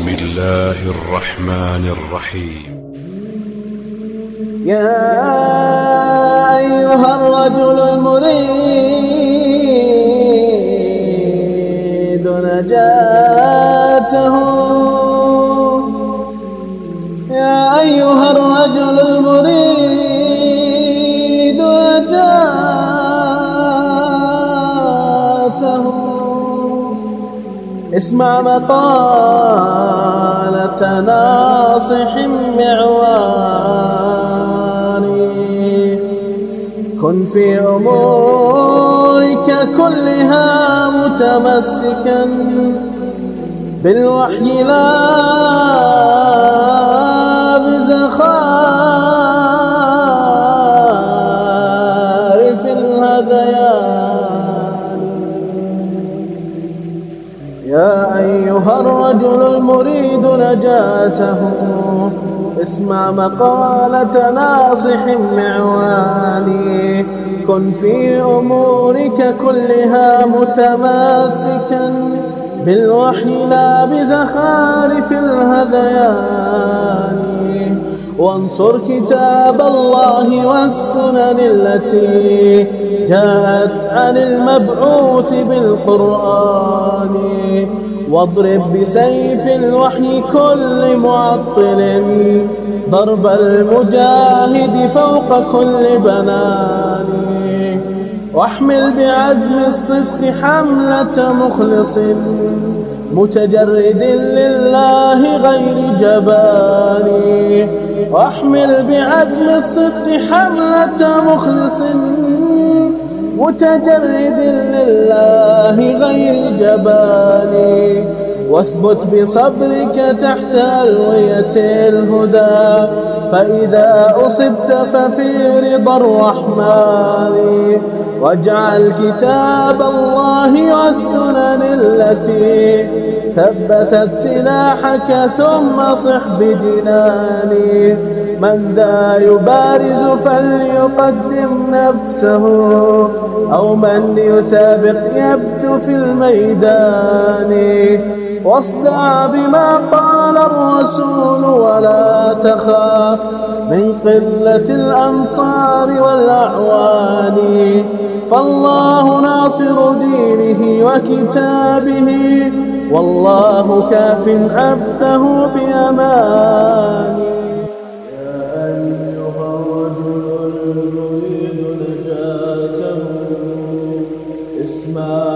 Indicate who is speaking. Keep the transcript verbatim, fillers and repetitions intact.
Speaker 1: الله الرحمن الرحيم.
Speaker 2: يا أيها الرجل المريد نجاته يا أيها الرجل المريد نجاته اسمع مقالة ناصح معواني كن في أمورك كلها متمسكا بالوحي لا بزخارف الهذيان. يا أيها الرجل المريد نجاته اسمع مقالة ناصح معواني كن في أمورك كلها متماسكا بالوحي لا بزخارف الهذيان. وانصر كتاب الله والسنن التي جاءت عن المبعوث بالقرآن واضرب بسيف الوحي كل معطل ضرب المجاهد فوق كل بنان. واحمل بعزم الصدق حملة مخلص متجرد لله غير جبان. واحمل بعزم الصدق حملة مخلص متجرد لله غير جبان. واثبت بصبرك تحت ألوية الهدى فإذا أصبت ففي رضا الرحمن. واجعل كتاب الله والسنن التي ثبتت سلاحك ثم صح بجناني. من ذا يبارز فليقدم نفسه أو من يسابق يبدو في الميدان. واصدع بما قال الرسول ولا تخاف من قلة الأنصار والأعوان. فالله ناصر دينه وكتابه والله كاف عبده بأمان. يا أيها الرجل المريد نجاته اسمع